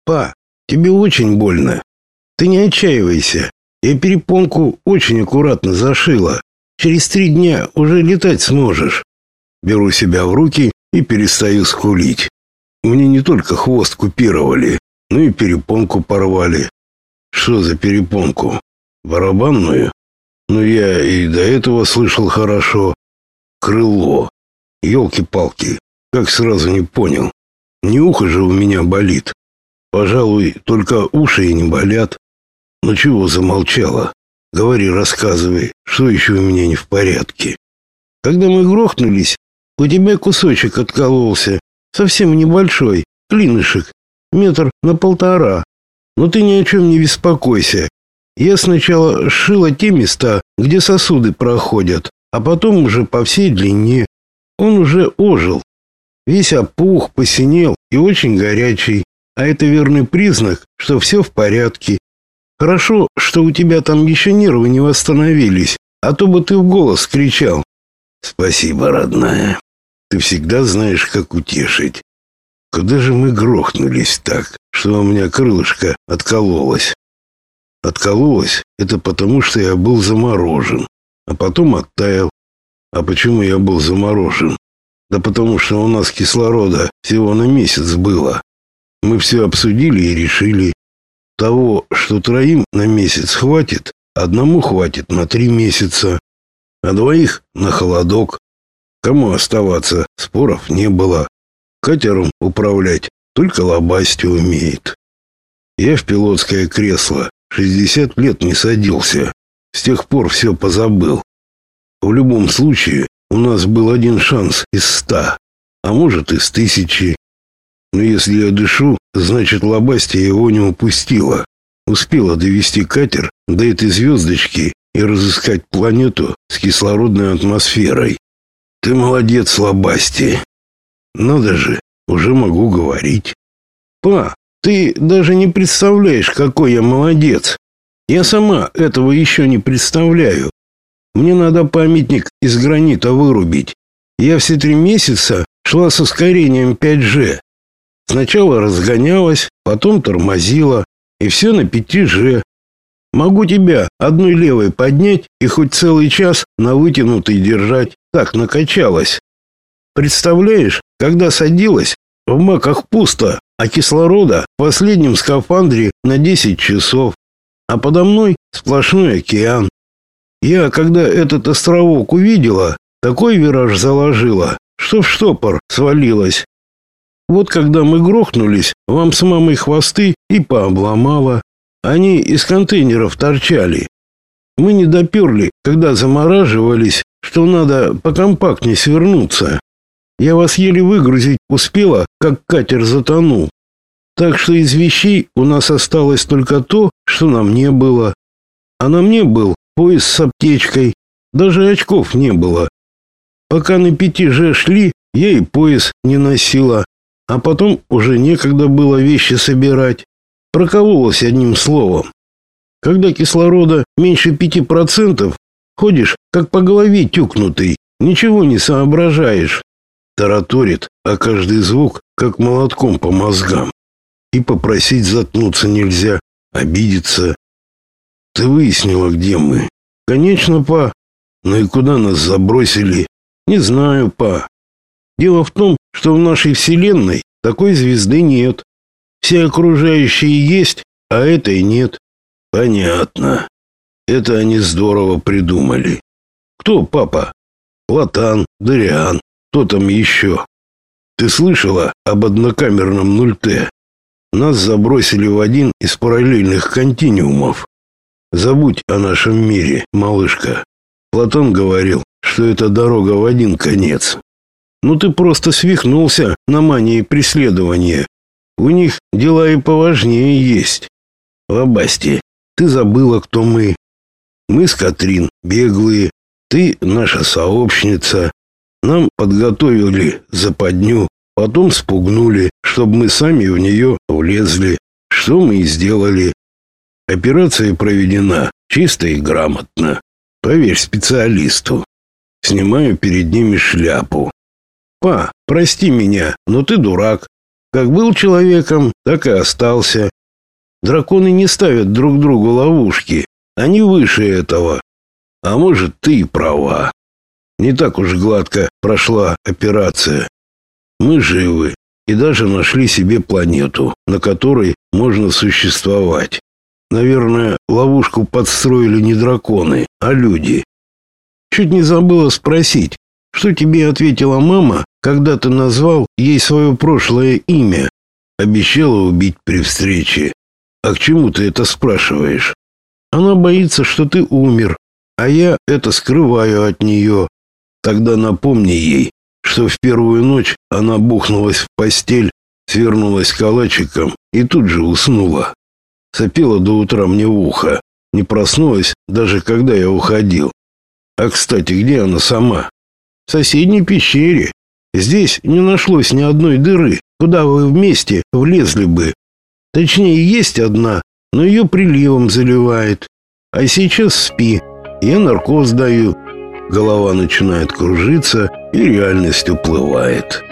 Па, тебе очень больно. Ты не отчаивайся. Я перепонку очень аккуратно зашила. Через 3 дня уже летать сможешь. Беру себя в руки и перестаю скулить. Мне не только хвост купировали, но и перепонку порвали. Что за перепонку? Барабанную? Ну, я и до этого слышал хорошо. Крыло. Ёлки-палки, как сразу не понял. Не ухо же у меня болит. Пожалуй, только уши и не болят. Ну чего замолчала? Говори, рассказывай, что еще у меня не в порядке. Когда мы грохнулись, у тебя кусочек откололся, совсем небольшой, клинышек, 1,5 метра. Но ты ни о чем не беспокойся. Я сначала сшила те места, где сосуды проходят, а потом уже по всей длине. Он уже ожил. Весь опух, посинел и очень горячий. А это верный признак, что все в порядке. Хорошо, что у тебя там еще нервы не восстановились, а то бы ты в голос кричал. Спасибо, родная. Ты всегда знаешь, как утешить. Куда же мы грохнулись так, что у меня крылышко откололось? Откололось — это потому, что я был заморожен, а потом оттаял. А почему я был заморожен? Да потому что у нас кислорода всего на месяц было. Мы все обсудили и решили. Того, что 3 на месяц хватит, одному хватит на 3 месяца, а 2 на холодок. Кому оставаться, споров не было. Катером управлять только Лобастя умеет. Я в пилотское кресло 60 лет не садился. С тех пор все позабыл. В любом случае, у нас был 1 шанс из 100, а может из 1000. Но если я дышу, значит, Лобастя его не упустила. Успела довести катер до этой звездочки и разыскать планету с кислородной атмосферой. Ты молодец, Лобастя. Надо же, уже могу говорить. Па, ты даже не представляешь, какой я молодец. Я сама этого еще не представляю. Мне надо памятник из гранита вырубить. Я все 3 месяца шла с ускорением 5G. Сначала разгонялась, потом тормозила, и все на 5G. Могу тебя одной левой поднять и хоть целый час на вытянутой держать. Так накачалась. Представляешь, когда садилась, в маках пусто, а кислорода в последнем скафандре на 10 часов. А подо мной сплошной океан. Я, когда этот островок увидела, такой вираж заложила, что в штопор свалилась. Вот когда мы грохнулись, вам с мамой хвосты и пообломала. Они из контейнеров торчали. Мы не доперли, когда замораживались, что надо покомпактнее свернуться. Я вас еле выгрузить успела, как катер затонул. Так что из вещей у нас осталось только то, что на мне было. А на мне был пояс с аптечкой. Даже очков не было. Пока на 5G шли, я и пояс не носила. А потом уже некогда было вещи собирать. Прокололась одним словом. Когда кислорода меньше 5%, ходишь как по голове тюкнутый, ничего не соображаешь. Тараторит, а каждый звук как молотком по мозгам. И попросить заткнуться нельзя, обидеться. Ты выяснила, где мы? Конечно, па. Ну и куда нас забросили? Не знаю, па. Дело в том, что в нашей вселенной такой звезды нет. Все окружающие есть, а этой нет. Понятно. Это они здорово придумали. Кто, папа? Платан, Дориан, кто там еще? Ты слышала об однокамерном 0Т? Нас забросили в один из параллельных континуумов. Забудь о нашем мире, малышка. Платон говорил, что это дорога в один конец. Ну ты просто свихнулся на мании преследования. У них дела и поважнее есть. Лобасти, ты забыла, кто мы. Мы с Катрин беглые, ты наша сообщница. Нам подготовили западню, потом спугнули, чтобы мы сами в нее влезли. Что мы и сделали. Операция проведена чисто и грамотно. Поверь специалисту. Снимаю перед ними шляпу. Па, прости меня, но ты дурак. Как был человеком, так и остался. Драконы не ставят друг другу ловушки. Они выше этого. А может, ты и права. Не так уж гладко прошла операция. Мы живы и даже нашли себе планету, на которой можно существовать. Наверное, ловушку подстроили не драконы, а люди. Чуть не забыла спросить, что тебе ответила мама, когда ты назвал ей свое прошлое имя? Обещала убить при встрече. А к чему ты это спрашиваешь? Она боится, что ты умер, а я это скрываю от нее. Тогда напомни ей, что в первую ночь она бухнулась в постель, свернулась калачиком и тут же уснула. Сопела до утра мне в ухо, не проснулась, даже когда я уходил. А, кстати, где она сама? В соседней пещере. Здесь не нашлось ни одной дыры, куда вы вместе влезли бы. Точнее, есть одна, но ее приливом заливает. А сейчас спи, я наркоз даю. Голова начинает кружиться, и реальность уплывает.